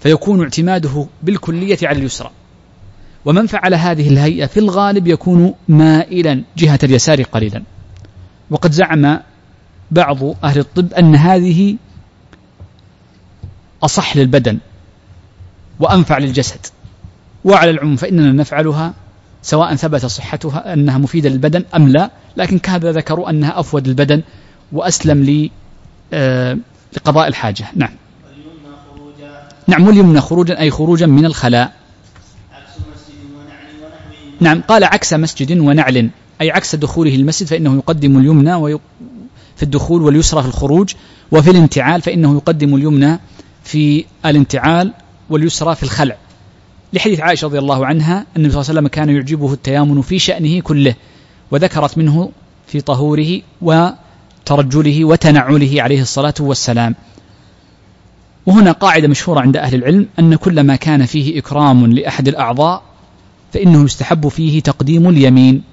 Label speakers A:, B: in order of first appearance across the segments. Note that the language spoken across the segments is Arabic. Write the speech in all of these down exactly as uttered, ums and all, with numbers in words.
A: فيكون اعتماده بالكلية على اليسرى. ومن فعل هذه الهيئة في الغالب يكون مائلا جهة اليسار قليلا. وقد زعم بعض أهل الطب أن هذه أصح للبدن وأنفع للجسد، وعلى العموم فإننا نفعلها سواء ثبت صحتها أنها مفيدة للبدن أم لا، لكن كهذا ذكروا أنها أفود للبدن وأسلم لقضاء الحاجة. نعم. نعم واليمنى خروجا أي خروجا من الخلاء. نعم قال عكس مسجد ونعل أي عكس دخوله المسجد، فإنه يقدم اليمنى في الدخول واليسرى في الخروج، وفي الانتعال فإنه يقدم اليمنى في الانتعال واليسرى في الخلع، لحديث عائشة رضي الله عنها أن النبي صلى الله عليه وسلم كان يعجبه التيامن في شأنه كله، وذكرت منه في طهوره وترجله وتنعله عليه الصلاة والسلام. وهنا قاعدة مشهورة عند أهل العلم أن كل ما كان فيه إكرام لأحد الأعضاء فإنه يستحب فيه تقديم اليمين.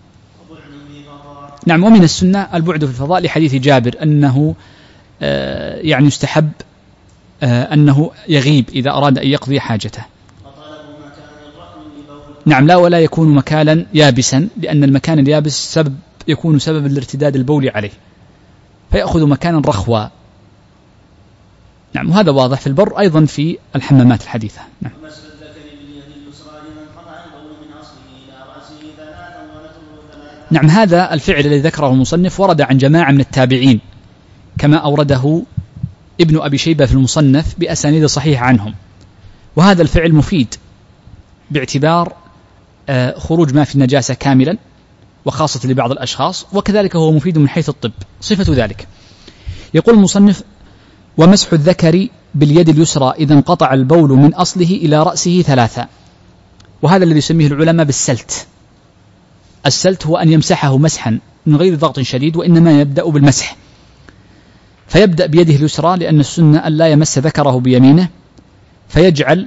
A: نعم. ومن السنة البعد في الفضاء لحديث جابر أنه آه يعني يستحب آه أنه يغيب إذا أراد أن يقضي حاجته. نعم لا ولا يكون مكانا يابسا، لأن المكان اليابس سبب يكون سبب الارتداد البولي عليه، فيأخذ مكانا رخوا. نعم. وهذا واضح في البر أيضا في الحمامات الحديثة. نعم. نعم هذا الفعل الذي ذكره المصنف ورد عن جماعة من التابعين كما أورده ابن أبي شيبة في المصنف بأسانيد صحيحة عنهم، وهذا الفعل مفيد باعتبار خروج ما في النجاسة كاملا وخاصة لبعض الأشخاص، وكذلك هو مفيد من حيث الطب صفة ذلك. يقول المصنف: ومسح الذكر باليد اليسرى إذا انقطع البول من أصله إلى رأسه ثلاثة، وهذا الذي يسميه العلماء بالسلت. السلت هو أن يمسحه مسحا من غير ضغط شديد، وإنما يبدأ بالمسح، فيبدأ بيده اليسرى لأن السنة أن لا يمس ذكره بيمينه، فيجعل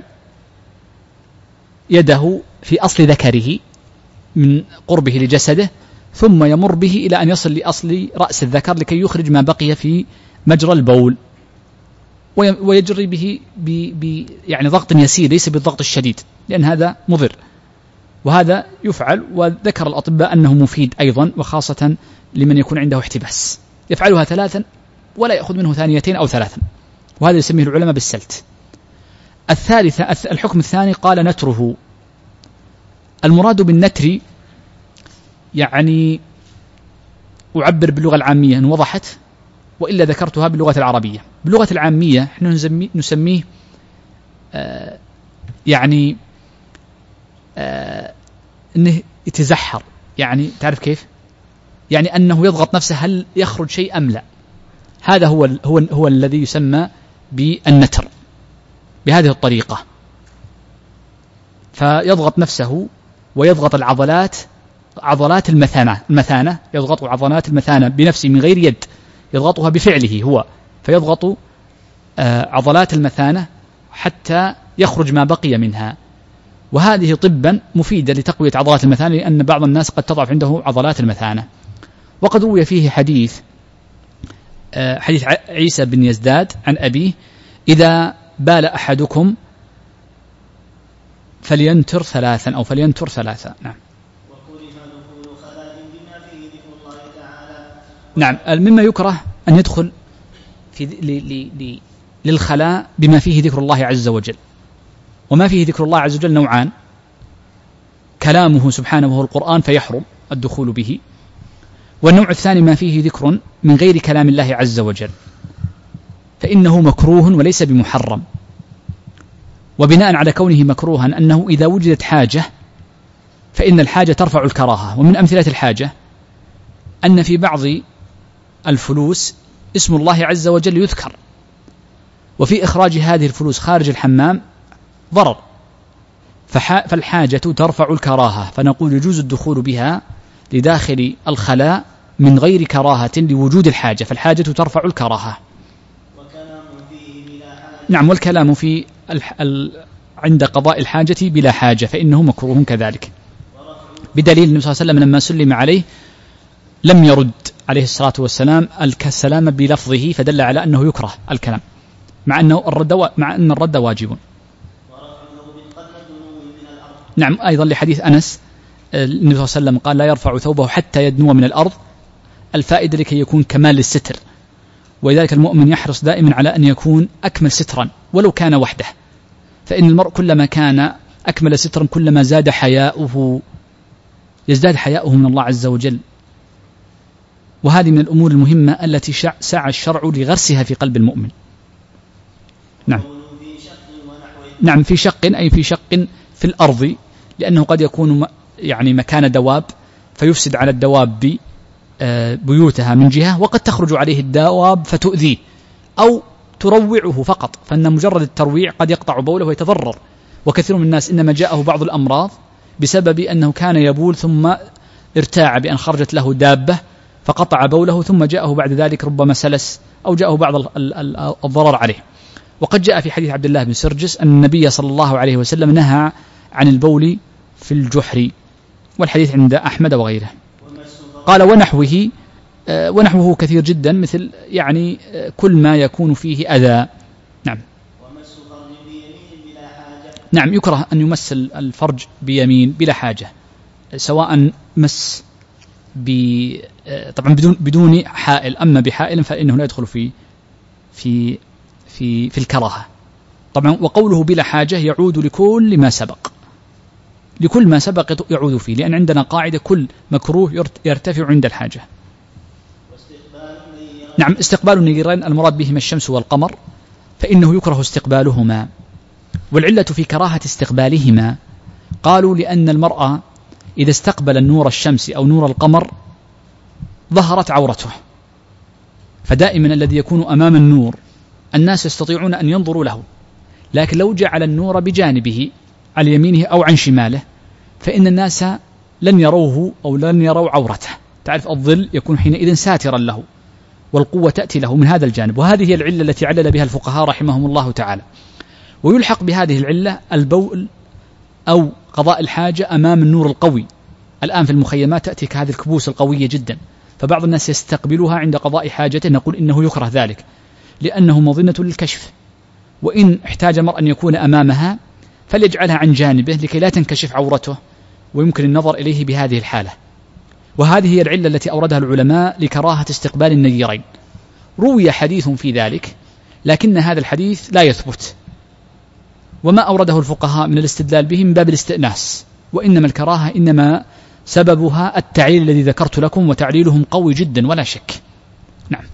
A: يده في أصل ذكره من قربه لجسده، ثم يمر به إلى أن يصل لأصل رأس الذكر لكي يخرج ما بقي في مجرى البول، ويجري به ب يعني ضغط يسير ليس بالضغط الشديد لأن هذا مضر، وهذا يفعل. وذكر الأطباء أنه مفيد أيضا، وخاصة لمن يكون عنده احتباس، يفعلها ثلاثا ولا يأخذ منه ثانيتين أو ثلاثا، وهذا يسميه العلماء بالسلت. الثالثة الحكم الثاني قال نتره. المراد بالنتر يعني أعبر باللغة العامية إن وضحت، وإلا ذكرتها باللغة العربية. باللغة العامية نحن نسميه آه يعني آه أنه يتزحر، يعني تعرف كيف؟ يعني أنه يضغط نفسه هل يخرج شيء أم لا. هذا هو هو هو الذي يسمى بالنتر بهذه الطريقة، فيضغط نفسه ويضغط العضلات عضلات المثانة المثانة يضغط عضلات المثانة بنفسه من غير يد، يضغطها بفعله هو، فيضغط آه عضلات المثانة حتى يخرج ما بقي منها. وهذه طبا مفيدة لتقوية عضلات المثانة، لأن بعض الناس قد تضعف عنده عضلات المثانة. وقد روي فيه حديث آه حديث عيسى بن يزداد عن أبيه: إذا بال أحدكم فلينتر ثلاثا أو فلينتر ثلاثا. نعم. نعم مما يكره أن يدخل في ل ل للخلاء بما فيه ذكر الله عز وجل. وما فيه ذكر الله عز وجل نوعان: كلامه سبحانه وهو القرآن فيحرم الدخول به، والنوع الثاني ما فيه ذكر من غير كلام الله عز وجل فإنه مكروه وليس بمحرم. وبناء على كونه مكروها أنه إذا وجدت حاجة فإن الحاجة ترفع الكراهة. ومن أمثلة الحاجة أن في بعض الفلوس اسم الله عز وجل يذكر، وفي إخراج هذه الفلوس خارج الحمام ضرر، فالحاجة ترفع الكراهة، فنقول يجوز الدخول بها لداخل الخلاء من غير كراهة لوجود الحاجة، فالحاجة ترفع الكراهة. نعم. والكلام في ال... عند قضاء الحاجة بلا حاجة فإنه مكروه كذلك، بدليل النبي صلى الله عليه وسلم لما سلم عليه لم يرد عليه الصلاة والسلام السلام بلفظه، فدل على أنه يكره الكلام مع أنه الرد و... مع أن الرد واجب. نعم أيضا لحديث أنس النبي صلى الله عليه وسلم قال لا يرفع ثوبه حتى يدنو من الأرض، الفائدة لكي يكون كمال الستر، ولذلك المؤمن يحرص دائما على أن يكون أكمل سترا ولو كان وحده، فإن المرء كلما كان أكمل سترا كلما زاد حياؤه، يزداد حياؤه من الله عز وجل. وهذه من الأمور المهمة التي سعى الشرع لغرسها في قلب المؤمن. نعم نعم في شق أي في شق في الأرض، لأنه قد يكون يعني مكان دواب فيفسد على الدواب بيوتها من جهة، وقد تخرج عليه الدواب فتؤذيه أو تروعه فقط، فإن مجرد الترويع قد يقطع بوله ويتضرر. وكثير من الناس إنما جاءه بعض الأمراض بسبب أنه كان يبول ثم ارتاع بأن خرجت له دابة فقطع بوله، ثم جاءه بعد ذلك ربما سلس أو جاءه بعض الضرر عليه. وقد جاء في حديث عبد الله بن سرجس أن النبي صلى الله عليه وسلم نهى عن البول في الجحر، والحديث عند أحمد وغيره. قال ونحوه ونحوه كثير جدا، مثل يعني كل ما يكون فيه أذى. نعم نعم يكره أن يمس الفرج بيمين بلا حاجة، سواء مس طبعا بدون بدون حائل، أما بحائل فإنه لا يدخل في في في في الكراهة طبعا. وقوله بلا حاجة يعود لكل ما سبق، لكل ما سبق يعود فيه، لأن عندنا قاعدة كل مكروه يرتفع عند الحاجة. نعم استقبال النيرين المراد بهما الشمس والقمر، فإنه يكره استقبالهما. والعلة في كراهة استقبالهما قالوا لأن المرأة إذا استقبل النور الشمس أو نور القمر ظهرت عورته، فدائما الذي يكون أمام النور الناس يستطيعون أن ينظروا له، لكن لو جعل النور بجانبه عن يمينه أو عن شماله فإن الناس لن يروه أو لن يروا عورته. تعرف الظل يكون حينئذ ساترا له، والقوة تأتي له من هذا الجانب. وهذه هي العلة التي علل بها الفقهاء رحمهم الله تعالى. ويلحق بهذه العلة البول أو قضاء الحاجة أمام النور القوي. الآن في المخيمات تأتيك هذه الكبوس القوية جدا، فبعض الناس يستقبلها عند قضاء حاجته، نقول إنه يكره ذلك لأنه مظنة للكشف، وإن احتاج مرء أن يكون أمامها فليجعلها عن جانبه لكي لا تنكشف عورته ويمكن النظر إليه بهذه الحالة. وهذه هي العلة التي أوردها العلماء لكراهة استقبال النيرين. روي حديث في ذلك لكن هذا الحديث لا يثبت، وما أورده الفقهاء من الاستدلال به من باب الاستئناس، وإنما الكراهة إنما سببها التعليل الذي ذكرت لكم، وتعليلهم قوي جدا ولا شك. نعم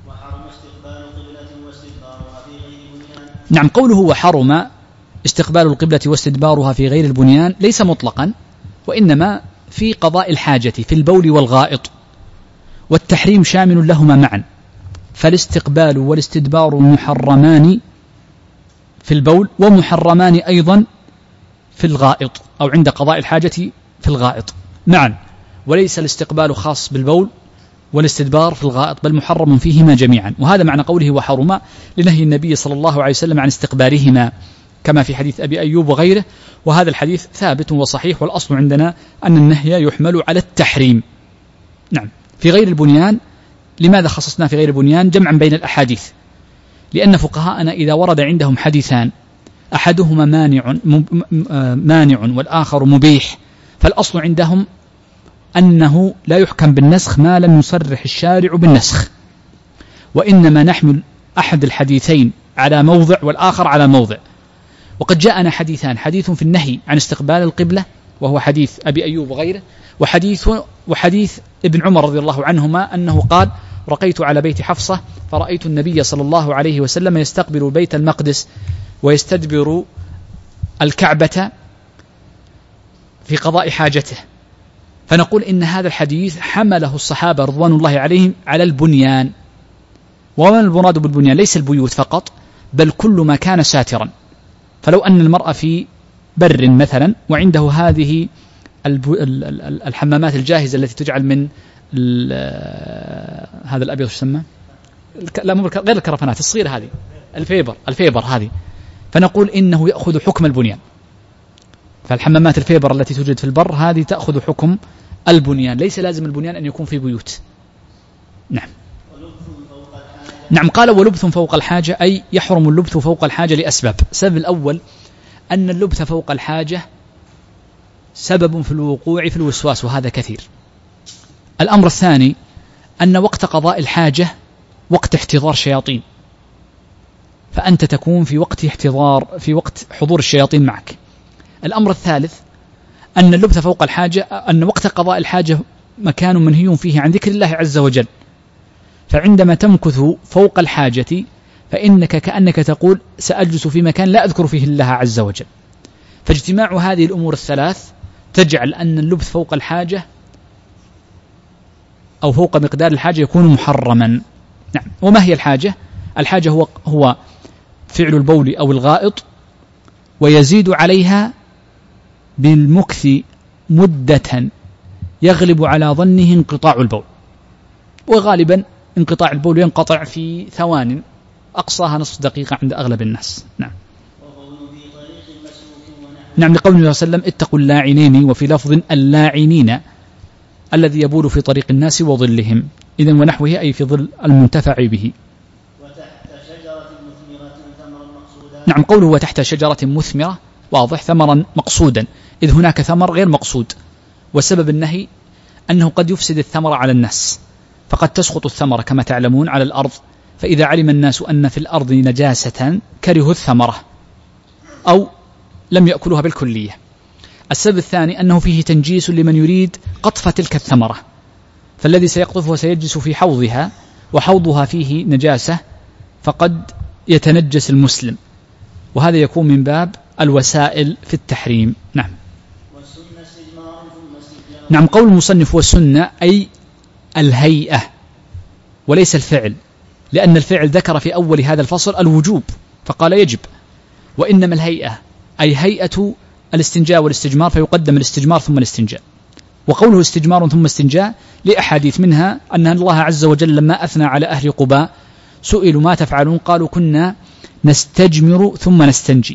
A: نعم قوله وحرم استقبال القبلة واستدبارها في غير البنيان ليس مطلقا، وإنما في قضاء الحاجة في البول والغائط، والتحريم شامل لهما معا، فالاستقبال والاستدبار محرمان في البول ومحرمان أيضا في الغائط أو عند قضاء الحاجة في الغائط معا، وليس الاستقبال خاص بالبول والاستدبار في الغائط، بل محرم فيهما جميعا. وهذا معنى قوله وحرم لنهي النبي صلى الله عليه وسلم عن استقبالهما كما في حديث أبي أيوب وغيره، وهذا الحديث ثابت وصحيح، والأصل عندنا أن النهي يحمل على التحريم. نعم في غير البنيان، لماذا خصصنا في غير البنيان؟ جمعا بين الأحاديث، لأن فقهاءنا إذا ورد عندهم حديثان أحدهما مانع مانع والآخر مبيح، فالأصل عندهم أنه لا يحكم بالنسخ ما لم يصرح الشارع بالنسخ، وإنما نحمل أحد الحديثين على موضع والآخر على موضع. وقد جاءنا حديثان، حديث في النهي عن استقبال القبلة وهو حديث أبي أيوب وغيره، وحديث وحديث ابن عمر رضي الله عنهما أنه قال رقيت على بيت حفصة فرأيت النبي صلى الله عليه وسلم يستقبل بيت المقدس ويستدبر الكعبة في قضاء حاجته، فنقول إن هذا الحديث حمله الصحابة رضوان الله عليهم على البنيان. وما المراد بالبنيان؟ ليس البيوت فقط، بل كل ما كان ساترا. فلو أن المرأة في بر مثلا وعنده هذه الحمامات الجاهزة التي تجعل من هذا الأبيض يسمى لا مو غير الكرفانات الصغيرة هذه الفيبر الفيبر هذه، فنقول إنه يأخذ حكم البنيان. فالحمامات الفيبر التي توجد في البر هذه تأخذ حكم البنيان، ليس لازم البنيان أن يكون في بيوت. نعم نعم قال ولبث فوق الحاجة، أي يحرم اللبث فوق الحاجة لأسباب. السبب الأول أن اللبث فوق الحاجة سبب في الوقوع في الوسواس، وهذا كثير. الأمر الثاني أن وقت قضاء الحاجة وقت احتضار شياطين، فأنت تكون في وقت احتضار، في وقت حضور الشياطين معك. الأمر الثالث أن اللبث فوق الحاجة، أن وقت قضاء الحاجة مكان منهي فيه عن ذكر الله عز وجل، فعندما تمكث فوق الحاجة فإنك كأنك تقول سأجلس في مكان لا أذكر فيه الله عز وجل. فاجتماع هذه الأمور الثلاث تجعل أن اللبث فوق الحاجة أو فوق مقدار الحاجة يكون محرما. نعم. وما هي الحاجة؟ الحاجة هو, هو فعل البول أو الغائط، ويزيد عليها بالمكث مدة يغلب على ظنه انقطاع البول، وغالبا انقطاع البول ينقطع في ثوان، أقصاها نصف دقيقة عند أغلب الناس. نعم. نعم، لقوله صلى الله عليه وسلم اتقوا اللاعنين، وفي لفظ اللاعنين الذي يبول في طريق الناس وظلهم، إذن ونحوه أي في ظل المنتفع به. نعم، قوله وتحت شجرة مثمرة واضح، ثمرا مقصودا، إذ هناك ثمر غير مقصود، وسبب النهي أنه قد يفسد الثمر على الناس، فقد تسقط الثمرة كما تعلمون على الأرض، فإذا علم الناس أن في الأرض نجاسة كرهوا الثمرة أو لم يأكلوها بالكلية. السبب الثاني أنه فيه تنجيس لمن يريد قطف تلك الثمرة، فالذي سيقطفها سيجلس في حوضها وحوضها فيه نجاسة، فقد يتنجس المسلم، وهذا يكون من باب الوسائل في التحريم. نعم. نعم، قول المصنف والسنة أي الهيئة وليس الفعل، لأن الفعل ذكر في أول هذا الفصل الوجوب فقال يجب، وإنما الهيئة أي هيئة الاستنجاء والاستجمار، فيقدم الاستجمار ثم الاستنجاء. وقوله استجمار ثم استنجاء لأحاديث، منها أن الله عز وجل لما أثنى على أهل قباء سئلوا ما تفعلون قالوا كنا نستجمر ثم نستنجي،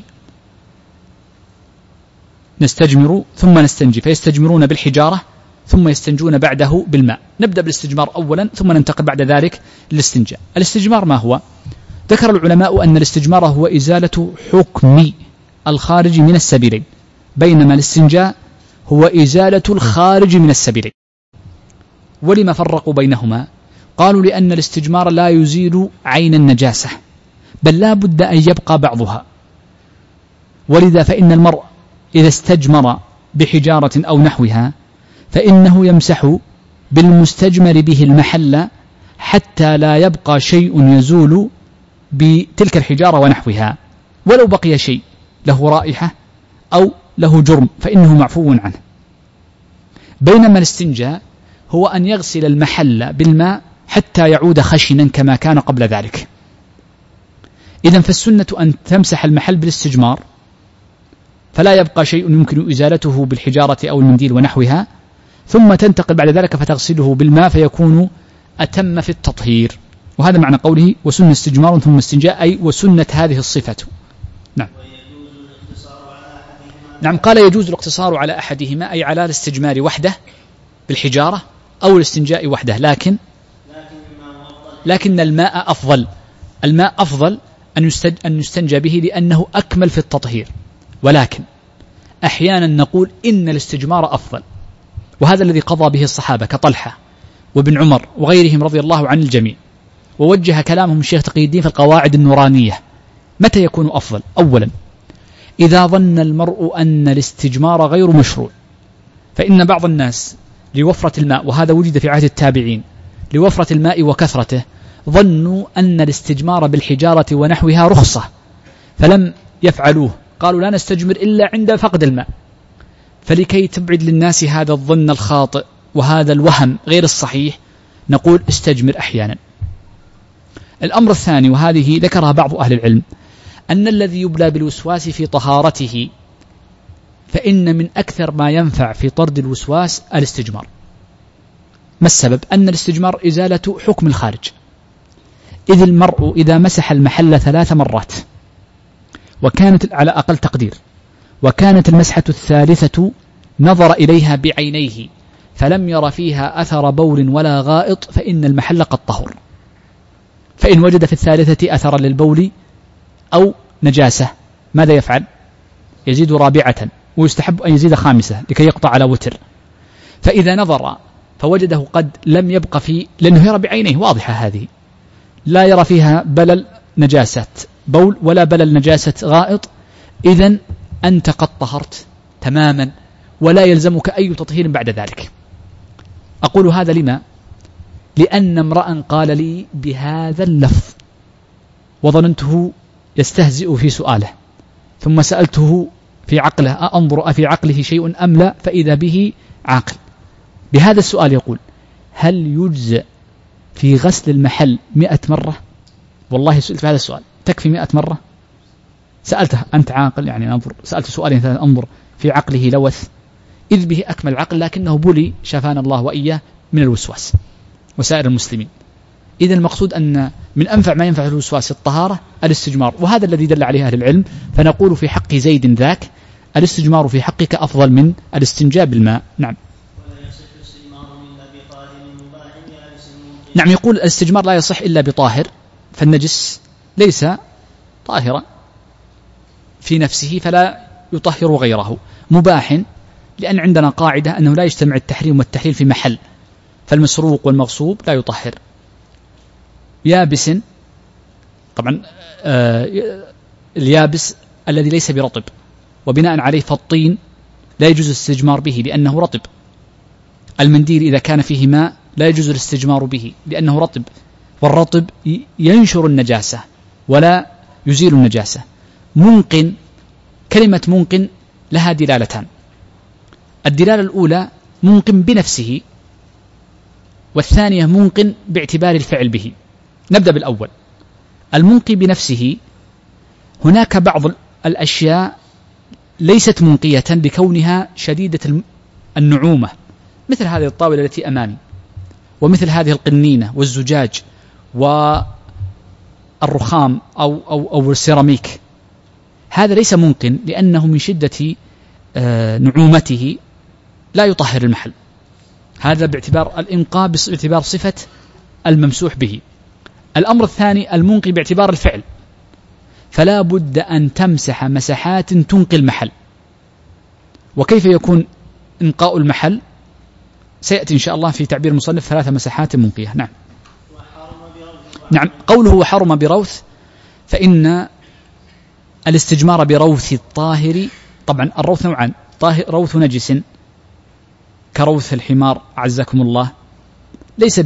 A: نستجمر ثم نستنجي، فيستجمرون بالحجارة ثم يستنجون بعده بالماء. نبدأ بالاستجمار أولا ثم ننتقل بعد ذلك للاستنجاء. الاستجمار ما هو؟ ذكر العلماء أن الاستجمار هو إزالة حكم الخارج من السبيلين، بينما الاستنجاء هو إزالة الخارج من السبيلين. ولما فرقوا بينهما؟ قالوا لأن الاستجمار لا يزيل عين النجاسة، بل لا بد أن يبقى بعضها، ولذا فإن المرء إذا استجمر بحجارة أو نحوها فإنه يمسح بالمستجمر به المحل حتى لا يبقى شيء يزول بتلك الحجارة ونحوها، ولو بقي شيء له رائحة أو له جرم فإنه معفو عنه. بينما الاستنجاء هو أن يغسل المحل بالماء حتى يعود خشنا كما كان قبل ذلك. إذن فالسنة أن تمسح المحل بالاستجمار فلا يبقى شيء يمكن إزالته بالحجارة أو المنديل ونحوها، ثم تنتقل بعد ذلك فتغسله بالماء فيكون أتم في التطهير. وهذا معنى قوله وسنة استجمار ثم استنجاء، أي وسنة هذه الصفة. نعم. نعم، قال يجوز الاقتصار على أحدهما، أي على الاستجمار وحده بالحجارة أو الاستنجاء وحده، لكن لكن الماء أفضل، الماء أفضل أن يستنجى به لأنه أكمل في التطهير، ولكن أحيانا نقول إن الاستجمار أفضل، وهذا الذي قضى به الصحابة كطلحة وابن عمر وغيرهم رضي الله عن الجميع، ووجه كلامهم الشيخ تقي الدين في القواعد النورانية. متى يكون أفضل؟ أولا إذا ظن المرء أن الاستجمار غير مشروع، فإن بعض الناس لوفرة الماء، وهذا وجد في عهد التابعين، لوفرة الماء وكثرته ظنوا أن الاستجمار بالحجارة ونحوها رخصة فلم يفعلوه، قالوا لا نستجمر إلا عند فقد الماء. فلكي تبعد للناس هذا الظن الخاطئ وهذا الوهم غير الصحيح نقول استجمر أحيانا. الأمر الثاني، وهذه ذكرها بعض أهل العلم، أن الذي يبلى بالوسواس في طهارته فإن من أكثر ما ينفع في طرد الوسواس الاستجمار. ما السبب؟ أن الاستجمار إزالة حكم الخارج، إذ المرء إذا مسح المحل ثلاث مرات وكانت على أقل تقدير وكانت المسحة الثالثة نظر إليها بعينيه فلم ير فيها أثر بول ولا غائط فإن المحل قد طهر. فإن وجد في الثالثة أثرا للبول أو نجاسة ماذا يفعل؟ يزيد رابعة ويستحب أن يزيد خامسة لكي يقطع على وتر. فإذا نظر فوجده قد لم يبق فيه، لأنه يرى بعينيه واضحة هذه، لا يرى فيها بلل نجاسة بول ولا بلل نجاسة غائط، إذن أنت قد طهرت تماما ولا يلزمك أي تطهير بعد ذلك. أقول هذا لما؟ لأن امرأ قال لي بهذا اللفظ وظننته يستهزئ في سؤاله، ثم سألته في عقله أنظر أفي عقله شيء أم لا، فإذا به عاقل. بهذا السؤال يقول: هل يجزئ في غسل المحل مئة مرة؟ والله سئلت في هذا السؤال، تكفي مئة مرة؟ سألته أنت عاقل يعني، أنظر سألت سؤالين ثلاثة أنظر في عقله لوث، إذ به أكمل عقل، لكنه بلي شفانا الله وإياه من الوسواس وسائر المسلمين. إذا المقصود أن من أنفع ما ينفع الوسواس الطهارة الاستجمار، وهذا الذي دل عليه أهل العلم. فنقول في حق زيد ذاك الاستجمار في حقك أفضل من الاستنجاء بالماء. نعم. نعم، يقول الاستجمار لا يصح إلا بطاهر، فالنجس ليس طاهرا في نفسه فلا يطهر غيره. مباح، لأن عندنا قاعدة أنه لا يجتمع التحريم والتحليل في محل، فالمسروق والمغصوب لا يطهر. يابس، طبعا آه اليابس الذي ليس برطب، وبناء عليه فالطين لا يجوز الاستجمار به لأنه رطب. المنديل إذا كان فيه ماء لا يجوز الاستجمار به لأنه رطب، والرطب ينشر النجاسة ولا يزيل النجاسة. منقن، كلمة منقن لها دلالتان: الدلالة الأولى منقن بنفسه، والثانية منقن باعتبار الفعل به. نبدأ بالأول، المنقي بنفسه. هناك بعض الأشياء ليست منقية لكونها شديدة النعومة، مثل هذه الطاولة التي أمامي، ومثل هذه القنينة والزجاج والرخام أو, أو, أو السيراميك. هذا ليس منقن لأنه من شدة نعومته لا يطهر المحل. هذا باعتبار الإنقاء باعتبار صفة الممسوح به. الأمر الثاني المنقي باعتبار الفعل، فلا بد أن تمسح مسحات تنقي المحل. وكيف يكون إنقاء المحل؟ سيأتي إن شاء الله في تعبير المصنف ثلاث مسحات منقية. نعم. نعم، قوله وحرم بروث، فإن الاستجمار بروث الطاهر، طبعا الروث نوعان: طاهر روث نجس كروث الحمار أعزكم الله، ليس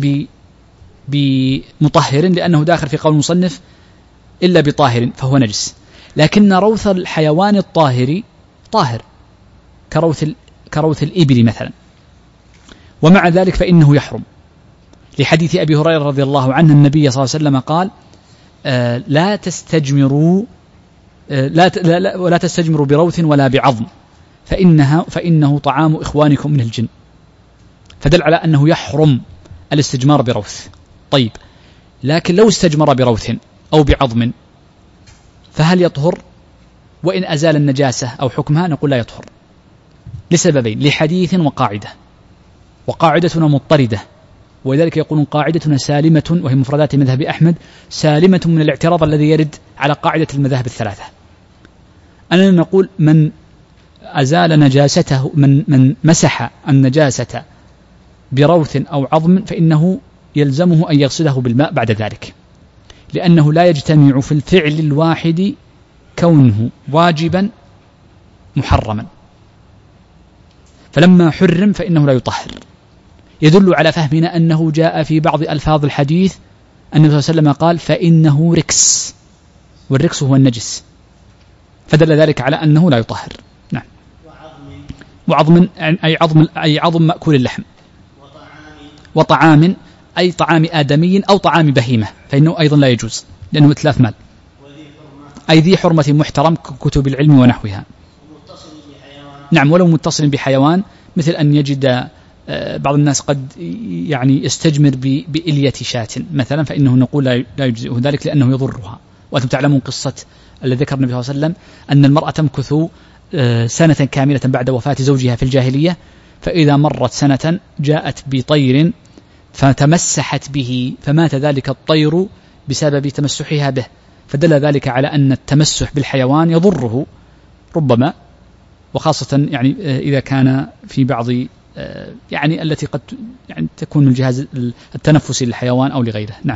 A: بمطهر لأنه داخل في قول المصنف إلا بطاهر فهو نجس، لكن روث الحيوان الطاهر طاهر كروث, كروث الإبل مثلا. ومع ذلك فإنه يحرم، لحديث أبي هريرة رضي الله عنه النبي صلى الله عليه وسلم قال: آه لا تستجمروا آه لا, لا, لا ولا تستجمروا بروث ولا بعظم فإنها فإنه طعام إخوانكم من الجن، فدل على أنه يحرم الاستجمار بروث. طيب، لكن لو استجمر بروث أو بعظم فهل يطهر؟ وإن أزال النجاسة أو حكمها نقول لا يطهر، لسببين: لحديث وقاعدة، وقاعدتنا مضطردة، ولذلك يقولون قاعدتنا سالمة، وهي مفردات مذهب أحمد، سالمة من الاعتراض الذي يرد على قاعدة المذاهب الثلاثة. أننا نقول من أزال نجاسته، من, من مسح النجاسة بروث أو عظم فإنه يلزمه أن يغسله بالماء بعد ذلك، لأنه لا يجتمع في الفعل الواحد كونه واجبا محرما، فلما حرم فإنه لا يطهر. يدل على فهمنا أنه جاء في بعض ألفاظ الحديث النبي صلى الله عليه وسلم قال: فإنه ركس، والركس هو النجس، فدل ذلك على أنه لا يطهر. نعم. وعظم أي عظم أي عظم مأكول اللحم، وطعام أي طعام آدمي أو طعام بهيمة، فإنه أيضا لا يجوز لأنه إتلاف مال. أي ذي حرمة محترم ككتب العلم ونحوها. نعم، ولو متصل بحيوان، مثل أن يجد بعض الناس قد يعني يستجمر بإلية شاة مثلا، فإنه نقول لا يجزئه ذلك لأنه يضرها. وأنتم تعلمون قصة الذي ذكر النبي صلى الله عليه وسلم أن المرأة تمكث سنة كاملة بعد وفاة زوجها في الجاهلية، فإذا مرت سنة جاءت بطير فتمسحت به فمات ذلك الطير بسبب تمسحها به، فدل ذلك على أن التمسح بالحيوان يضره، ربما وخاصة يعني إذا كان في بعض يعني التي قد يعني تكون الجهاز التنفسي للحيوان أو لغيره. نعم.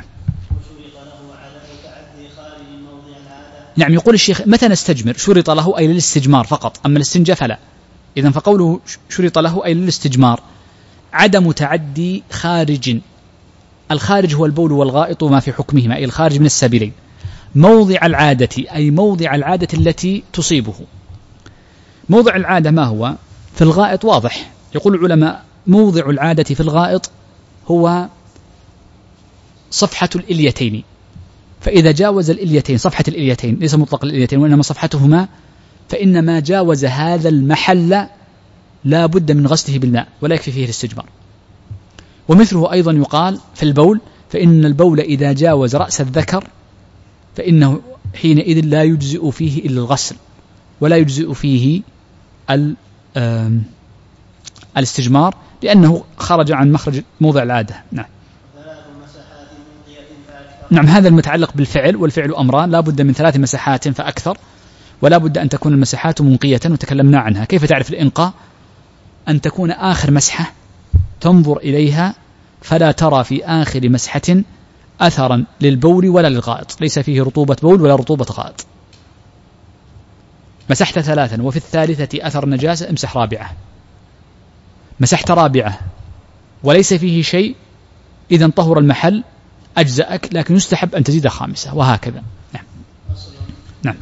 A: نعم. يقول الشيخ متى نستجمر؟ شرط له أي للاستجمار فقط، أما الاستنجاء فلا. إذن فقوله شرط له أي للاستجمار عدم تعدي خارج. الخارج هو البول والغائط وما في حكمهما، أي الخارج من السبيلين. موضع العادة أي موضع العادة التي تصيبه. موضع العادة ما هو؟ في الغائط واضح، يقول العلماء موضع العادة في الغائط هو صفحة الإليتين، فإذا جاوز الإليتين صفحة الإليتين ليس مطلق الإليتين وإنما صفحتهما، فإنما جاوز هذا المحل لا بد من غسله بالماء ولا يكفي فيه الاستجمار. ومثله أيضا يقال في البول، فإن البول إذا جاوز رأس الذكر فإنه حينئذ لا يجزئ فيه إلا الغسل ولا يجزئ فيه الاستجمار لأنه خرج عن مخرج موضع العادة. نعم. نعم. هذا المتعلق بالفعل، والفعل أمران، لا بد من ثلاث مساحات فأكثر، ولا بد أن تكون المساحات منقية وتكلمنا عنها. كيف تعرف الإنقاء؟ أن تكون آخر مسحة تنظر إليها فلا ترى في آخر مسحة أثرا للبول ولا للغائط، ليس فيه رطوبة بول ولا رطوبة غائط. مسحت ثلاثا وفي الثالثة أثر نجاسة امسح رابعة. مسحت رابعة وليس فيه شيء إذا طهر المحل أجزأك، لكن يستحب أن تزيد خامسة، وهكذا. نعم. نعم.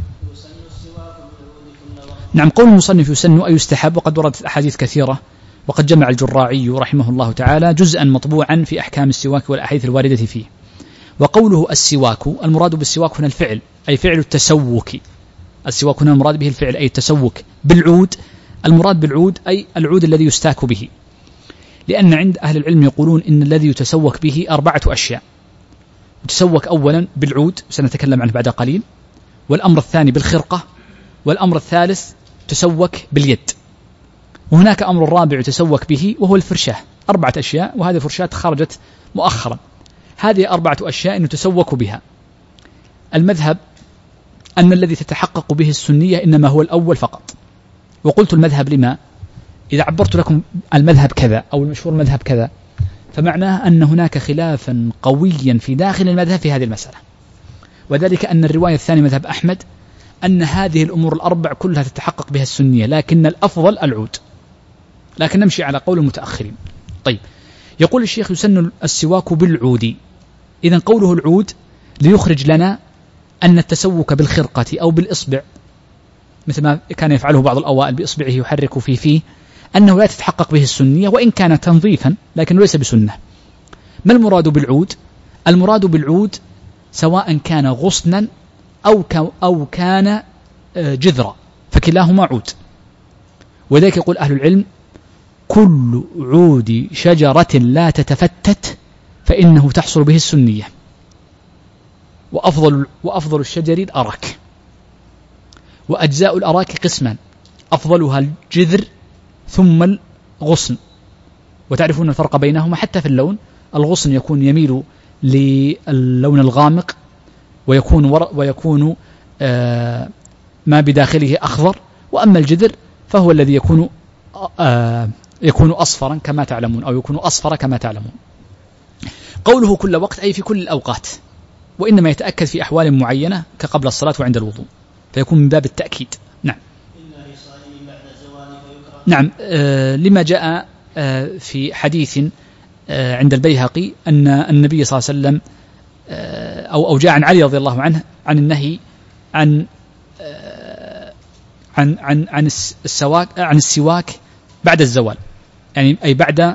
A: نعم. قول المصنف يسن أي يستحب، وقد وردت أحاديث كثيرة، وقد جمع الجراعي رحمه الله تعالى جزءا مطبوعا في أحكام السواك والأحاديث الواردة فيه. وقوله السواك المراد بالسواك هنا الفعل، أي فعل التسوك. السواك هنا المراد به الفعل أي التسوك بالعود. المراد بالعود أي العود الذي يستاك به، لأن عند أهل العلم يقولون إن الذي يتسوك به أربعة أشياء. يتسوك أولا بالعود سنتكلم عنه بعد قليل، والأمر الثاني بالخرقة، والأمر الثالث تسوك باليد، وهناك أمر رابع يتسوك به وهو الفرشاة. أربعة أشياء، وهذه الفرشاة خرجت مؤخرا. هذه أربعة أشياء يتسوك بها. المذهب أن الذي تتحقق به السنية إنما هو الأول فقط. وقلت المذهب لما؟ إذا عبرت لكم المذهب كذا أو المشهور المذهب كذا، فمعناه أن هناك خلافا قويا في داخل المذهب في هذه المسألة، وذلك أن الرواية الثانية مذهب أحمد أن هذه الأمور الأربع كلها تتحقق بها السنية، لكن الأفضل العود، لكن نمشي على قول المتأخرين. طيب، يقول الشيخ يسن السواك بالعود. إذن قوله العود ليخرج لنا أن التسوك بالخرقة أو بالإصبع مثل ما كان يفعله بعض الأوائل بإصبعه يحرك في فيه، أنه لا تتحقق به السنية وإن كان تنظيفا لكن ليس بسنة. ما المراد بالعود؟ المراد بالعود سواء كان غصنا أو أو كان جذرا فكلاهما عود. وذلك يقول أهل العلم كل عود شجرة لا تتفتت فإنه تحصل به السنية. وأفضل, وأفضل الشجر الأراك. وأجزاء الأراك قسمان، أفضلها الجذر ثم الغصن، وتعرفون الفرق بينهما حتى في اللون. الغصن يكون يميل للون الغامق ويكون, ويكون آه ما بداخله أخضر، وأما الجذر فهو الذي يكون آه يكون أصفرا كما تعلمون أو يكون أصفر كما تعلمون. قوله كل وقت أي في كل الأوقات، وإنما يتأكد في أحوال معينة كقبل الصلاة وعند الوضوء، فيكون من باب التأكيد. نعم. نعم. آه لما جاء آه في حديث آه عند البيهقي أن النبي صلى الله عليه وسلم آه أو أو جاء عن علي رضي الله عنه عن النهي عن آه عن عن عن السواك عن السواك بعد الزوال، يعني أي بعد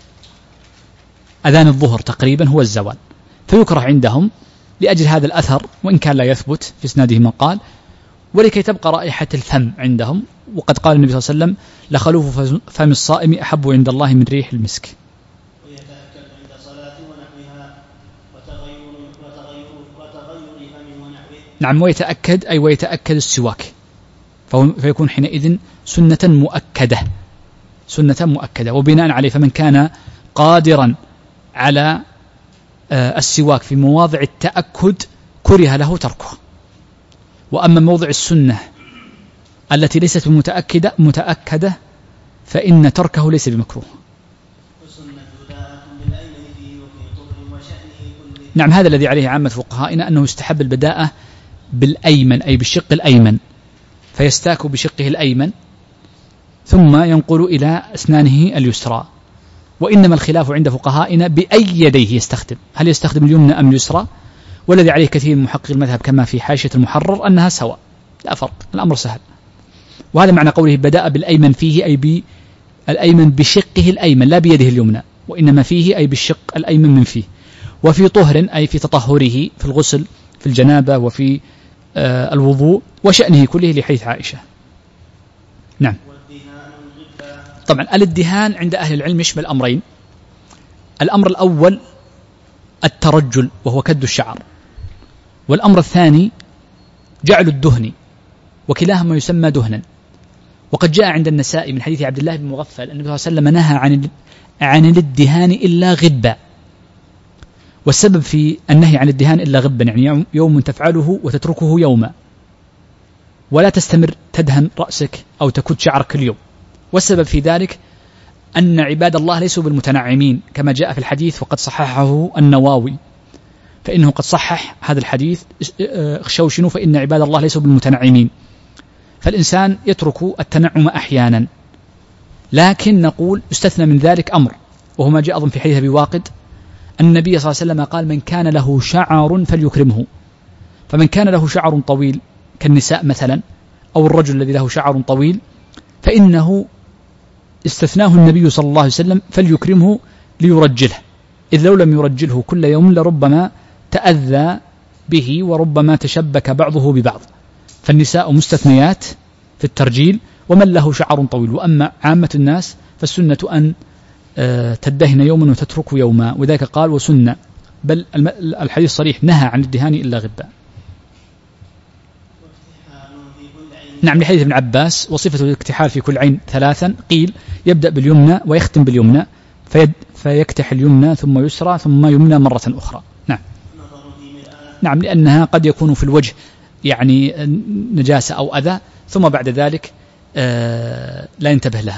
A: أذان الظهر تقريبا هو الزوال، فيكره عندهم لأجل هذا الأثر وإن كان لا يثبت في إسناده ما قال، ولكي تبقى رائحة الفم عندهم. وقد قال النبي صلى الله عليه وسلم لخلوف فم الصائم أحب عند الله من ريح المسك.
B: ويتأكد عند صلاة ونحوها وتغير وتغير وتغير فم ونحوه.
A: نعم. ويتأكد أي ويتأكد السواك، فيكون حينئذ سنة مؤكدة، سنة مؤكدة. وبناء عليه فمن كان قادرا على السواك في مواضع التأكد كره له تركه. وأما موضع السنة التي ليست متأكدة متأكدة فإن تركه ليس بمكروه. نعم، هذا الذي عليه عامة فقهائنا، أنه يستحب البداءة بالأيمن أي بالشق الأيمن، فيستاك بشقه الأيمن ثم ينقل إلى أسنانه اليسرى. وإنما الخلاف عند فقهائنا بأي يديه يستخدم، هل يستخدم اليمنى أم اليسرى؟ والذي عليه كثير من محقق المذهب كما في حاشية المحرر أنها سواء، لا فرق، الأمر سهل. وهذا معنى قوله بدأ بالأيمن فيه أي بالأيمن بشقه الأيمن لا بيده اليمنى، وإنما فيه أي بالشق الأيمن من فيه. وفي طهر أي في تطهره في الغسل في الجنابة وفي آه الوضوء وشأنه كله لحديث عائشة. نعم. طبعا الادهان عند أهل العلم يشمل أمرين. الأمر الأول الترجل وهو كد الشعر، والأمر الثاني جعل الدهن، وكلاهما يسمى دهنا. وقد جاء عند النسائي من حديث عبد الله بن مغفل أن النبي صلى الله عليه وسلم نهى عن عن الادهان إلا غبا، والسبب في النهي عن الدهان إلا غبا يعني يوم تفعله وتتركه يوما، ولا تستمر تدهن رأسك أو تكد شعرك اليوم. والسبب في ذلك أن عباد الله ليسوا بالمتنعمين كما جاء في الحديث، وقد صححه النواوي، فإنه قد صحح هذا الحديث اخشوشنوا فإن عباد الله ليسوا بالمتنعمين. فالإنسان يترك التنعم أحيانا، لكن نقول استثنى من ذلك أمر، وهو ما جاء أظن في حديث أبي واقد أن النبي صلى الله عليه وسلم قال من كان له شعر فليكرمه. فمن كان له شعر طويل كالنساء مثلا أو الرجل الذي له شعر طويل فإنه استثناه النبي صلى الله عليه وسلم فليكرمه ليرجله، إذ لو لم يرجله كل يوم لربما تأذى به وربما تشبك بعضه ببعض. فالنساء مستثنيات في الترجيل ومن له شعر طويل. وأما عامة الناس فالسنة أن تدهن يوما وتترك يوما، وذلك قال وسنة، بل الحديث صريح نهى عن الدهان إلا غبا. نعم، لحديث ابن عباس وصفة الاكتحال في كل عين ثلاثا، قيل يبدأ باليمنى ويختم باليمنى فيد فيكتح اليمنى ثم يسرى ثم يمنى مرة أخرى. نعم. نعم، لأنها قد يكون في الوجه يعني نجاسة أو أذى ثم بعد ذلك آه لا ينتبه لها.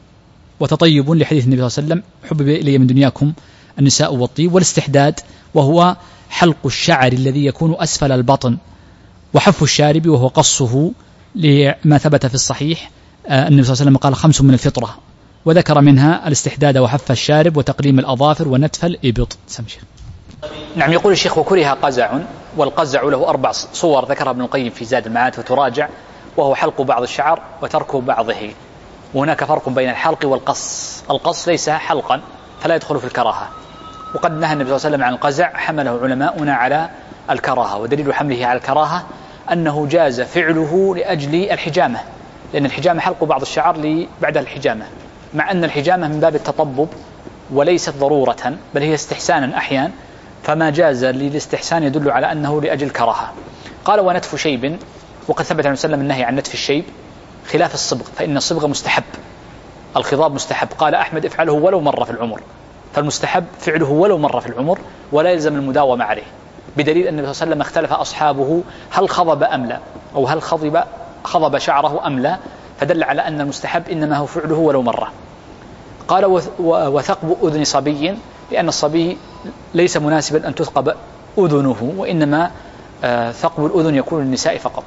A: وتطيب لحديث النبي صلى الله عليه وسلم حبب إلي من دنياكم النساء والطيب، والاستحداد وهو حلق الشعر الذي يكون أسفل البطن، وحف الشارب وهو قصه، لما ثبت في الصحيح آه النبي صلى الله عليه وسلم قال خمس من الفطرة، وذكر منها الاستحداد وحف الشارب وتقليم الأظافر ونتف الإبط. سمشي. نعم، يقول الشيخ وكره قزع، والقزع له أربع صور ذكرها ابن القيم في زاد المعاد وتراجع، وهو حلق بعض الشعر وترك بعضه. وهناك فرق بين الحلق والقص، القص ليس حلقا فلا يدخل في الكراهة، وقد نهى النبي صلى الله عليه وسلم عن القزع حمله علماؤنا على الكراهة. ودليل حمله على الكراهة أنه جاز فعله لأجل الحجامة، لأن الحجامة حلق بعض الشعر بعد الحجامة، مع أن الحجامة من باب التطبب وليست ضرورة بل هي استحسانا أحيان، فما جاز للاستحسان يدل على أنه لأجل الكراهة. قال ونتف شيب، وقد ثبت عن وسلم النهي عن نتف الشيب خلاف الصبغ، فإن الصبغ مستحب، الخضاب مستحب. قال أحمد افعله ولو مرة في العمر، فالمستحب فعله ولو مرة في العمر ولا يلزم المداومة عليه، بدليل أن النبي صلى الله عليه وسلم اختلف أصحابه هل خضب أم لا، أو هل خضب خضب شعره أم لا، فدل على أن المستحب إنما هو فعله ولو مرة. قال وثقب أذن صبي، لأن الصبي ليس مناسبا أن تثقب أذنه، وإنما ثقب الأذن يكون للنساء فقط.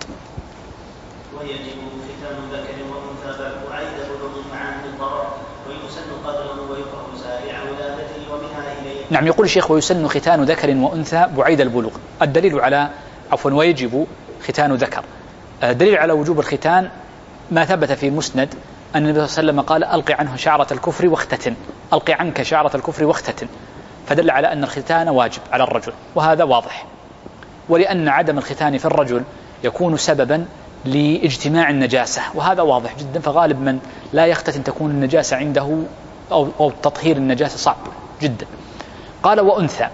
B: ويجب ختان ذكر وأنثى بعيد بلوغ معان الضرر، ويسن قدره ويكره سارع ولادته ومنها إليه.
A: نعم، يقول الشيخ ويسن ختان ذكر وأنثى بعيد البلوغ. الدليل على عفوا ويجب ختان ذكر، دليل على وجوب الختان ما ثبت في مسند أن النبي صلى الله عليه وسلم قال ألقي عنه شعرة الكفر واختتن، ألقي عنك شعرة الكفر واختتن، فدل على أن الختان واجب على الرجل، وهذا واضح. ولأن عدم الختان في الرجل يكون سببا لاجتماع النجاسة، وهذا واضح جدا، فغالب من لا يختتن تكون النجاسة عنده أو, أو تطهير النجاسة صعب جدا. قال وأنثى،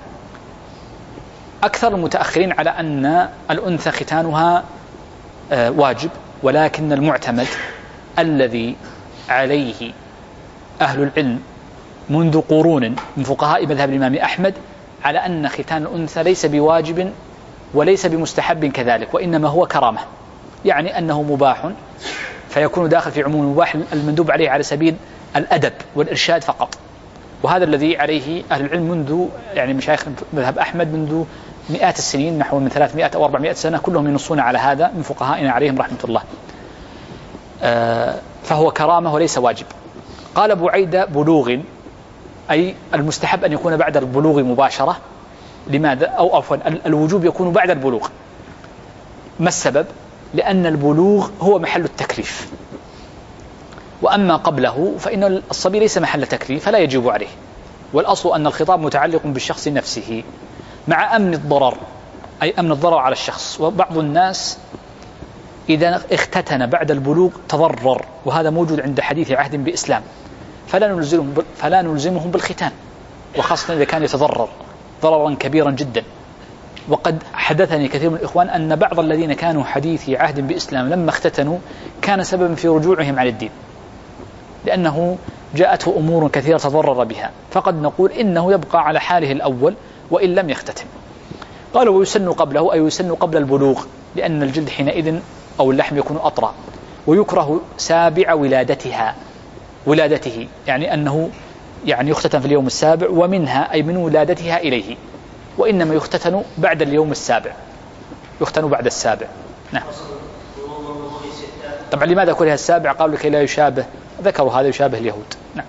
A: أكثر المتأخرين على أن الأنثى ختانها واجب، ولكن المعتمد الذي عليه أهل العلم منذ قرون من فقهاء مذهب الإمام أحمد على أن ختان الأنثى ليس بواجب وليس بمستحب كذلك، وإنما هو كرامة، يعني أنه مباح فيكون داخل في عموم المباح المندوب عليه على سبيل الأدب والإرشاد فقط. وهذا الذي عليه أهل العلم منذ يعني مشايخ مذهب أحمد منذ مئات السنين، نحو من ثلاثمائة أو أربعمائة سنة، كلهم ينصون على هذا من فقهائنا عليهم رحمة الله. فهو كرامة وليس واجب. قال أبو عيدة بلوغ، أي المستحب أن يكون بعد البلوغ مباشرة. لماذا؟ أو عفوا الوجوب يكون بعد البلوغ. ما السبب؟ لأن البلوغ هو محل التكليف، وأما قبله فإن الصبي ليس محل تكليف فلا يجب عليه. والأصل أن الخطاب متعلق بالشخص نفسه مع أمن الضرر، أي أمن الضرر على الشخص. وبعض الناس إذا اختتن بعد البلوغ تضرر، وهذا موجود عند حديث عهد بإسلام، فلا نلزمهم فلا نلزمهم بالختان، وخاصة إذا كان يتضرر ضررا كبيرا جدا. وقد حدثني كثير من الإخوان أن بعض الذين كانوا حديثي عهد بإسلام لما اختتنوا كان سببا في رجوعهم عن الدين، لأنه جاءته أمور كثيرة تضرر بها. فقد نقول إنه يبقى على حاله الأول وإن لم يختتن. قالوا ويسن قبله، أي يسن قبل البلوغ، لأن الجلد حينئذ أو اللحم يكون أطرى. ويكره سابع ولادتها ولادته، يعني أنه يعني يختتن في اليوم السابع، ومنها أي من ولادتها إليه، وإنما يختتن بعد اليوم السابع، يختتن بعد السابع. نعم. طبعا لماذا كره السابع؟ قالوا لكي لا يشابه، ذكروا هذا يشابه اليهود. نعم.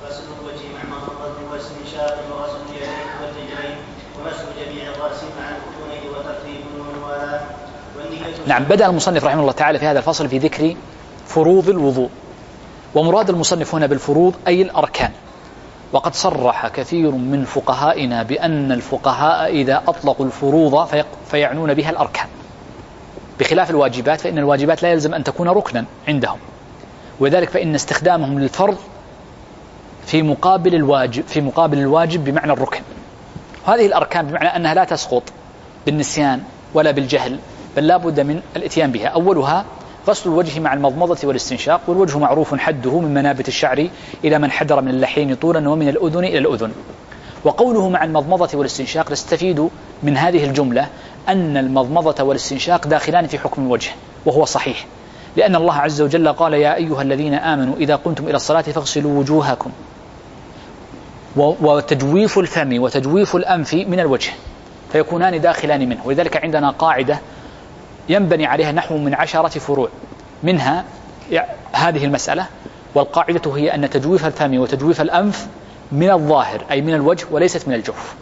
A: نعم. بدأ المصنف رحمه الله تعالى في هذا الفصل في ذكر فروض الوضوء. ومراد المصنف هنا بالفروض أي الأركان. وقد صرح كثير من فقهائنا بأن الفقهاء إذا أطلقوا الفروض فيعنون بها الأركان، بخلاف الواجبات، فإن الواجبات لا يلزم أن تكون ركنا عندهم، وذلك فإن استخدامهم للفرض في مقابل الواجب في مقابل الواجب بمعنى الركن. هذه الأركان بمعنى أنها لا تسقط بالنسيان ولا بالجهل، بل لا بد من الاتيان بها. أولها غسل الوجه مع المضمضة والاستنشاق، والوجه معروف حده من منابت الشعر إلى من حدر من اللحين طولا، ومن الأذن إلى الأذن. وقوله مع المضمضة والاستنشاق نستفيد من هذه الجملة أن المضمضة والاستنشاق داخلان في حكم الوجه، وهو صحيح، لأن الله عز وجل قال يا أيها الذين آمنوا إذا قمتم إلى الصلاة فاغسلوا وجوهكم. وتجويف الفم وتجويف الأنف من الوجه، فيكونان داخلان منه. ولذلك عندنا قاعدة ينبني عليها نحو من عشرة فروع، منها هذه المسألة. والقاعدة هي أن تجويف الفم وتجويف الأنف من الظاهر، أي من الوجه، وليست من الجوف.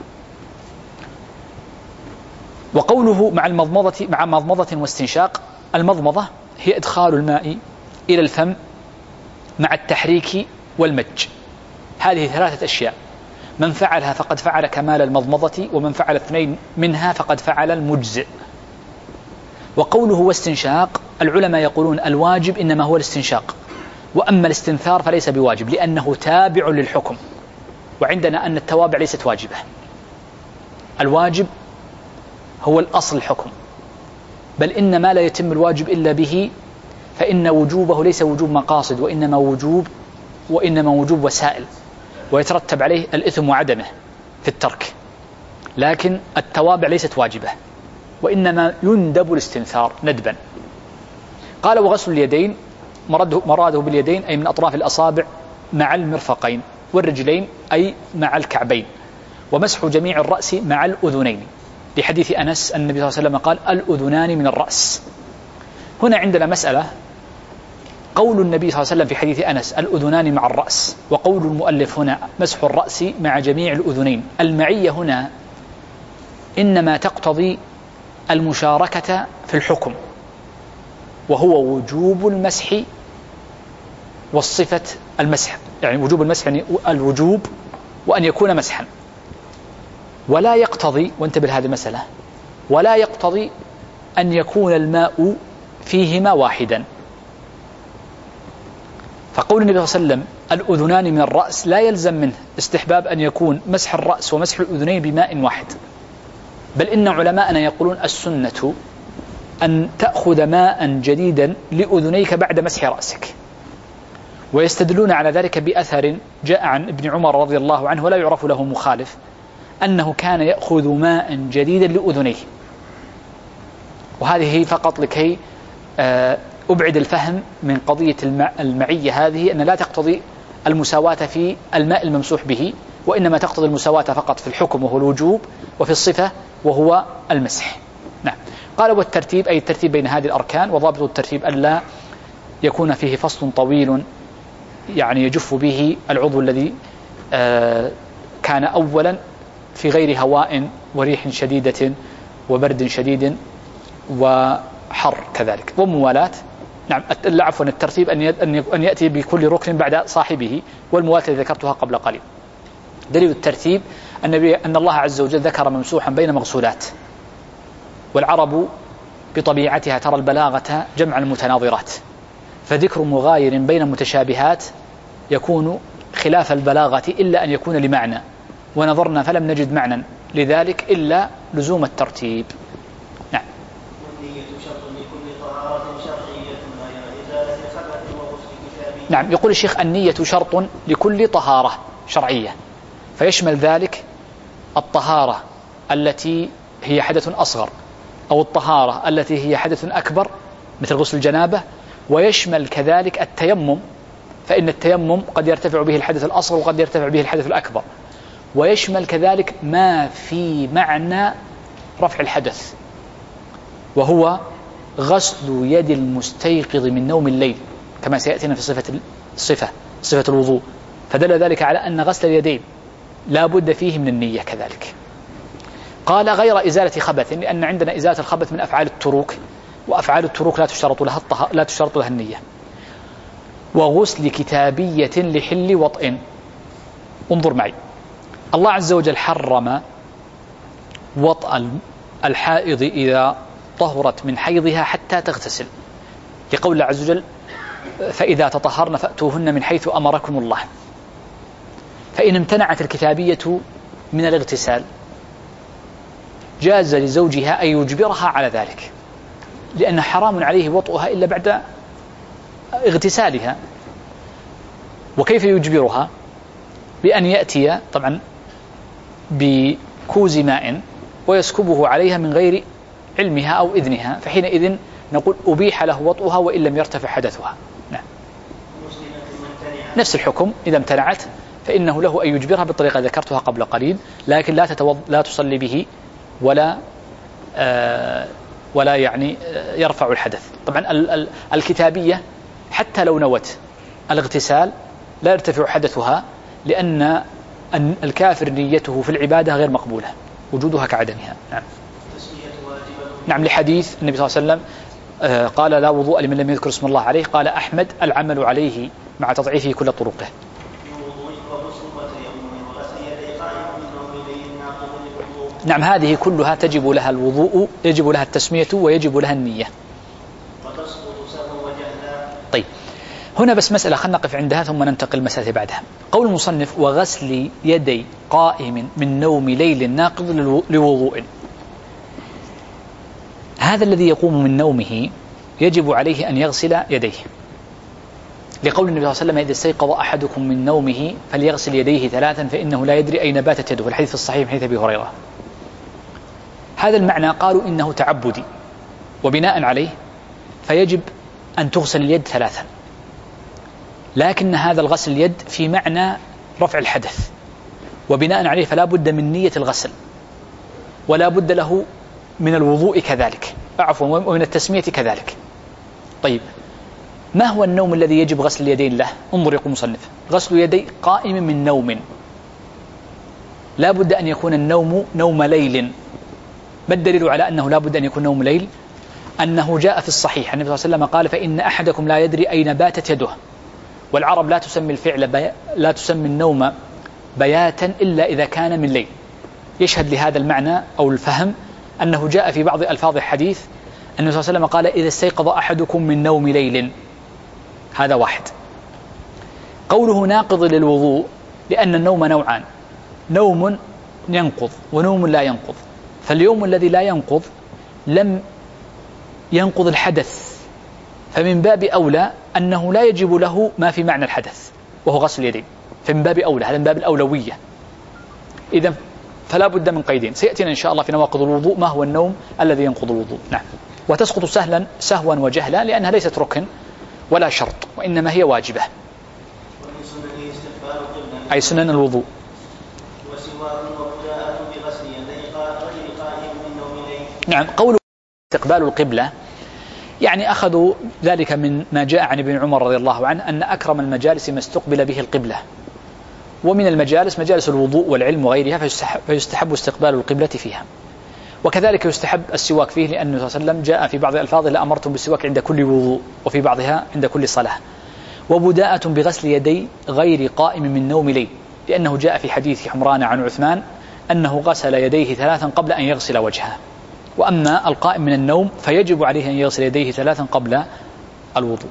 A: وقوله مع المضمضة مع مضمضة واستنشاق، المضمضة هي إدخال الماء إلى الفم مع التحريك والمج. هذه ثلاثة أشياء، من فعلها فقد فعل كمال المضمضة، ومن فعل اثنين منها فقد فعل المجزئ. وقوله واستنشاق، العلماء يقولون الواجب إنما هو الاستنشاق، وأما الاستنثار فليس بواجب لأنه تابع للحكم. وعندنا أن التوابع ليست واجبة، الواجب هو الأصل الحكم، بل إن ما لا يتم الواجب إلا به فإن وجوبه ليس وجوب مقاصد، وإنما وجوب وإنما وجوب وسائل، ويترتب عليه الإثم وعدمه في الترك. لكن التوابع ليست واجبة، وإنما يندب الاستنثار ندبا. قال وغسل اليدين، مراده باليدين أي من أطراف الأصابع مع المرفقين، والرجلين أي مع الكعبين، ومسح جميع الرأس مع الأذنين، لحديث أنس النبي صلى الله عليه وسلم قال الأذنان من الرأس. هنا عندنا مسألة، قول النبي صلى الله عليه وسلم في حديث أنس الأذنان مع الرأس، وقول المؤلف هنا مسح الرأس مع جميع الأذنين. المعية هنا إنما تقتضي المشاركة في الحكم، وهو وجوب المسح والصفة المسح، يعني وجوب المسح يعني الوجوب وأن يكون مسحا، ولا يقتضي، وانتبه لهذه المسألة، ولا يقتضي أن يكون الماء فيهما واحدا. فقول النبي صلى الله عليه وسلم الأذنان من الرأس لا يلزم منه استحباب أن يكون مسح الرأس ومسح الأذنين بماء واحد، بل إن علماءنا يقولون السنة أن تأخذ ماء جديدا لأذنيك بعد مسح رأسك، ويستدلون على ذلك بأثر جاء عن ابن عمر رضي الله عنه ولا يعرف له مخالف، أنه كان يأخذ ماء جديدا لأذنيه، وهذه فقط لكي أبعد الفهم من قضية المعية هذه، أن لا تقتضي المساواة في الماء الممسوح به، وإنما تقتضي المساواة فقط في الحكم وهو الوجوب، وفي الصفة وهو المسح. نعم. قال والترتيب أي الترتيب بين هذه الأركان، وضابط الترتيب ألا يكون فيه فصل طويل يعني يجف به العضو الذي آه كان أولا في غير هواء وريح شديدة وبرد شديد وحر كذلك وموالاة. نعم. عفوا الترتيب أن يأتي بكل ركن بعد صاحبه، والموالاة التي ذكرتها قبل قليل. دليل الترتيب أن الله عز وجل ذكر ممسوحا بين مغسولات، والعرب بطبيعتها ترى البلاغة جمع المتناظرات، فذكر مغاير بين متشابهات يكون خلاف البلاغة إلا أن يكون لمعنى، ونظرنا فلم نجد معنى لذلك إلا لزوم الترتيب. نعم. نعم. يقول الشيخ النية شرط لكل طهارة شرعية، فيشمل ذلك الطهارة التي هي حدث أصغر، أو الطهارة التي هي حدث أكبر مثل غسل الجنابة، ويشمل كذلك التيمم، فإن التيمم قد يرتفع به الحدث الأصغر وقد يرتفع به الحدث الأكبر، ويشمل كذلك ما في معنى رفع الحدث، وهو غسل يد المستيقظ من نوم الليل كما سيأتينا في صفة الصفة صفة الوضوء، فدل ذلك على أن غسل اليدين لا بد فيه من النية كذلك. قال غير إزالة خبث، لأن عندنا إزالة الخبث من أفعال التروك، وأفعال التروك لا تشترط لها الطه... لا تشترط لها النية. وغسل كتابية لحل وطئ. انظر معي، الله عز وجل حرم وطأ الحائض إذا طهرت من حيضها حتى تغتسل، لقول الله عز وجل فإذا تطهرن فأتوهن من حيث أمركم الله. فإن امتنعت الكتابية من الاغتسال جاز لزوجها أن يجبرها على ذلك، لأن حرام عليه وطئها إلا بعد اغتسالها. وكيف يجبرها؟ بأن يأتي طبعا بكوز ماء ويسكبه عليها من غير علمها أو إذنها، فحينئذ نقول أبيح له وطئها وإن لم يرتفع حدثها. نعم. نفس الحكم إذا امتنعت فإنه له أن يجبرها بالطريقة ذكرتها قبل قليل، لكن لا تتوض... لا تصلي به ولا آه ولا يعني آه يرفع الحدث. طبعا ال... ال... الكتابية حتى لو نوت الاغتسال لا يرتفع حدثها، لأن الكافر نيته في العبادة غير مقبولة، وجودها كعدمها. نعم. نعم. لحديث النبي صلى الله عليه وسلم آه قال لا وضوء لمن لم يذكر اسم الله عليه، قال أحمد العمل عليه مع تضعيفه كل طرقه. نعم. هذه كلها تجب لها الوضوء، يجب لها التسمية ويجب لها النية. طيب هنا بس مسألة خلنا نقف عندها ثم ننتقل المسألة بعدها. قول المصنف وغسل يدي قائم من نوم ليل ناقض لوضوء، هذا الذي يقوم من نومه يجب عليه أن يغسل يديه، لقول النبي صلى الله عليه وسلم إذا استيقظ أحدكم من نومه فليغسل يديه ثلاثا فإنه لا يدري أين باتت يده، الحديث الصحيح حديث أبي هريرة. هذا المعنى قالوا إنه تعبدي، وبناء عليه فيجب أن تغسل اليد ثلاثا، لكن هذا الغسل اليد في معنى رفع الحدث، وبناء عليه فلا بد من نية الغسل، ولا بد له من الوضوء كذلك، عفوا ومن التسمية كذلك. طيب ما هو النوم الذي يجب غسل اليدين له؟ انظر يقول مصنف غسل يدي قائم من نوم، لا بد أن يكون النوم نوم ليل. ما الدليل على أنه لا بد أن يكون نوم ليل؟ أنه جاء في الصحيح النبي صلى الله عليه وسلم قال فإن أحدكم لا يدري أين باتت يده، والعرب لا تسمي الفعل بي... لا تسمي النوم بياتا إلا إذا كان من ليل. يشهد لهذا المعنى أو الفهم أنه جاء في بعض ألفاظ الحديث النبي صلى الله عليه وسلم قال إذا استيقظ أحدكم من نوم ليل، هذا واحد. قوله ناقض للوضوء لأن النوم نوعان، نوم ينقض ونوم لا ينقض، فاليوم الذي لا ينقض لم ينقض الحدث، فمن باب أولى أنه لا يجب له ما في معنى الحدث وهو غسل اليدين، فمن باب أولى، هذا من باب الأولوية. إذن فلا بد من قيدين سيأتينا إن شاء الله في نواقض الوضوء ما هو النوم الذي ينقض الوضوء. نعم. وتسقط سهلا سهوا وجهلا لأنها ليست ركن ولا شرط، وإنما هي واجبة. أي سنن الوضوء. نعم. قوله استقبال القبلة يعني أخذوا ذلك من ما جاء عن ابن عمر رضي الله عنه أن أكرم المجالس ما استقبل به القبلة، ومن المجالس مجالس الوضوء والعلم وغيرها فيستحب استقبال القبلة فيها. وكذلك يستحب السواك فيه، لأنه صلى الله عليه وسلم جاء في بعض الألفاظ لأمرتم بالسواك عند كل وضوء، وفي بعضها عند كل صلاة. وبداءة بغسل يدي غير قائم من نوم ليل، لأنه جاء في حديث حمران عن عثمان أنه غسل يديه ثلاثا قبل أن يغسل وجهه. وأما القائم من النوم فيجب عليه أن يغسل يديه ثلاثا قبل الوضوء.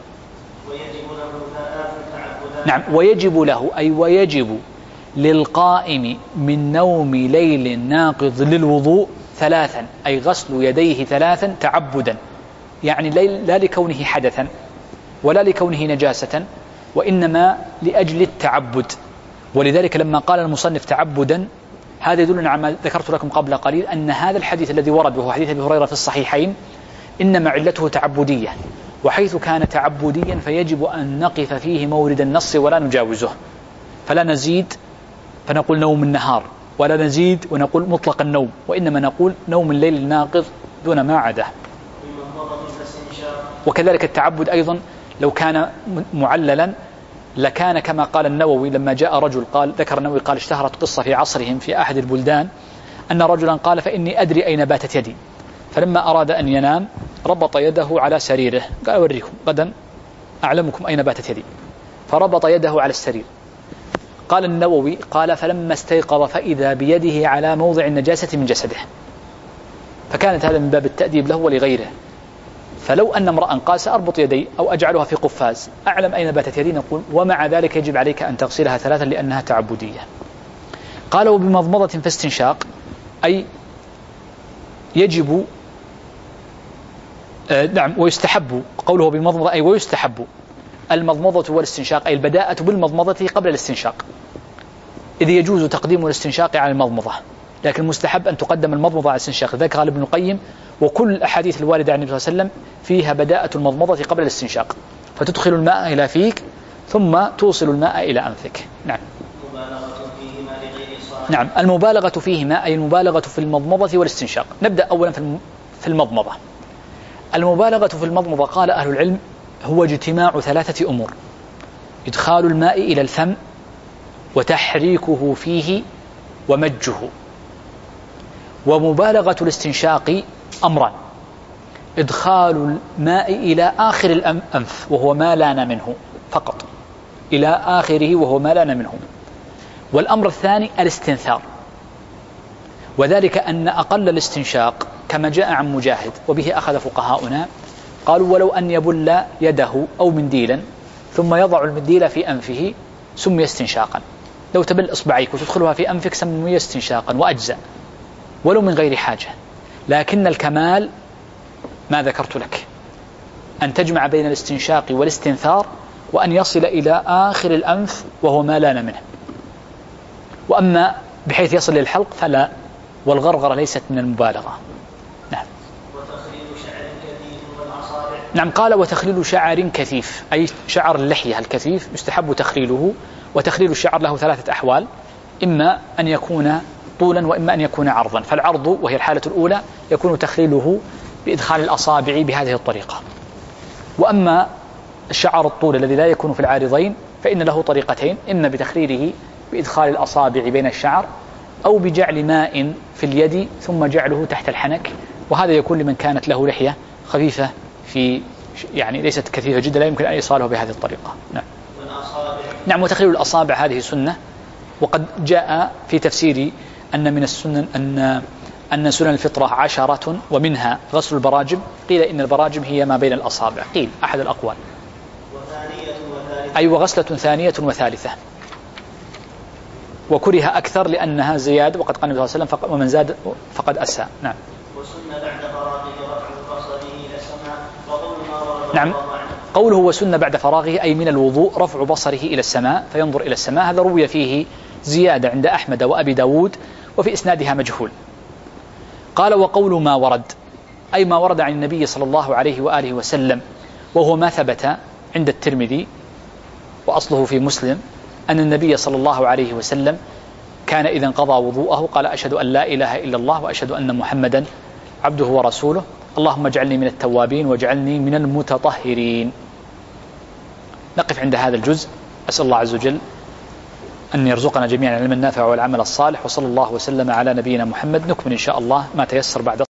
A: نعم. ويجب له أي ويجب للقائم من نوم ليل ناقض للوضوء ثلاثا، أي غسل يديه ثلاثا تعبدا، يعني لا لكونه حدثا ولا لكونه نجاسة، وإنما لأجل التعبد. ولذلك لما قال المصنف تعبدا هذا يدلنا على ما ذكرت لكم قبل قليل، أن هذا الحديث الذي ورد وهو حديث أبي هريرة في الصحيحين إنما علته تعبدية، وحيث كان تعبديا فيجب أن نقف فيه مورد النص ولا نجاوزه، فلا نزيد فنقول نوم النهار، ولا نزيد ونقول مطلق النوم، وإنما نقول نوم الليل الناقض دون ما عداه. وكذلك التعبد أيضا لو كان معللا لكان كما قال النووي لما جاء رجل قال ذكر النووي قال اشتهرت قصة في عصرهم في أحد البلدان أن رجلا قال فإني أدري أين باتت يدي، فلما أراد أن ينام ربط يده على سريره، قال أوريكم غدا أعلمكم أين باتت يدي، فربط يده على السرير. قال النووي قال فلما استيقظ فإذا بيده على موضع النجاسة من جسده، فكانت هذا من باب التأديب له ولغيره. فلو أن امرأ قال سأربط يدي أو أجعلها في قفاز أعلم أين باتت يدي، نقول ومع ذلك يجب عليك أن تغسلها ثلاثا لأنها تعبدية. قالوا بمضمضة فاستنشاق أي يجب آه نعم ويستحب، قوله بمضمضة أي ويستحب المضمضة والاستنشاق، أي البداءة بالمضمضة قبل الاستنشاق، إذ يجوز تقديم الاستنشاق على المضمضة، لكن مستحب أن تقدم المضمضة على الاستنشاق. ذلك قال ابن القيم وكل الأحاديث الواردة عن النبي صلى الله عليه وسلم فيها بداءة المضمضة قبل الاستنشاق، فتدخل الماء إلى فيك ثم توصل الماء إلى أنفك. نعم. نعم. المبالغة فيهما أي المبالغة في المضمضة والاستنشاق. نبدأ أولا في المضمضة. المبالغة في المضمضة قال أهل العلم هو اجتماع ثلاثة أمور: إدخال الماء إلى الفم وتحريكه فيه ومجه. ومبالغة الاستنشاق أمران: إدخال الماء إلى آخر الأنف وهو ما لان منه فقط، إلى آخره وهو ما لان منه. والأمر الثاني الاستنثار، وذلك أن أقل الاستنشاق كما جاء عن مجاهد وبه أخذ فقهاؤنا قالوا ولو أن يبل يده أو منديلا ثم يضع المنديل في أنفه سمي استنشاقا. لو تبل إصبعيك وتدخلها في أنفك سمي استنشاقا وأجزاء ولو من غير حاجة. لكن الكمال ما ذكرت لك، أن تجمع بين الاستنشاق والاستنثار وأن يصل إلى آخر الأنف وهو ما لان منه. وأما بحيث يصل للحلق فلا، والغرغرة ليست من المبالغة. نعم.
B: وتخليل شعر كثيف والأصابع.
A: نعم. قال وتخليل شعر كثيف أي شعر اللحية الكثيف يستحب تخليله. وتخليل الشعر له ثلاثة أحوال: إما أن يكون طولا وإما أن يكون عرضا. فالعرض وهي الحالة الأولى يكون تخليله بإدخال الأصابع بهذه الطريقة. وأما الشعر الطول الذي لا يكون في العارضين فإن له طريقتين: إما بتخليله بإدخال الأصابع بين الشعر أو بجعل ماء في اليد ثم جعله تحت الحنك، وهذا يكون لمن كانت له لحية خفيفة في يعني ليست كثيفة جدا لا يمكن أن يصاله بهذه الطريقة. نعم. نعم. وتخليل الأصابع هذه سنة، وقد جاء في تفسير أن من السنن أن أن سنن الفطرة عشرة ومنها غسل البراجم. قيل إن البراجم هي ما بين الأصابع، قيل أحد الأقوال. أي وغسلة ثانية وثالثة. وكره أكثر لأنها زيادة، وقد قال النبي صلى الله عليه وسلم ومن زاد فقد أساء. نعم.
B: وسنة بعد فراغه رفع بصره إلى السماء وقول ما ورد.
A: نعم. قوله وسنة بعد فراغه أي من الوضوء رفع بصره إلى السماء فينظر إلى السماء. هذا روي فيه زيادة عند أحمد وأبي داود وفي إسنادها مجهول. قال وقول ما ورد. أي ما ورد عن النبي صلى الله عليه وآله وسلم، وهو ما ثبت عند الترمذي وأصله في مسلم أن النبي صلى الله عليه وسلم كان إذا انقضى وضوءه قال أشهد أن لا إله إلا الله وأشهد أن محمدا عبده ورسوله، اللهم اجعلني من التوابين واجعلني من المتطهرين. نقف عند هذا الجزء، أسأل الله عز وجل أن يرزقنا جميعا العلم النافع والعمل الصالح، وصلى الله وسلم على نبينا محمد. نكمل إن شاء الله ما تيسر بعد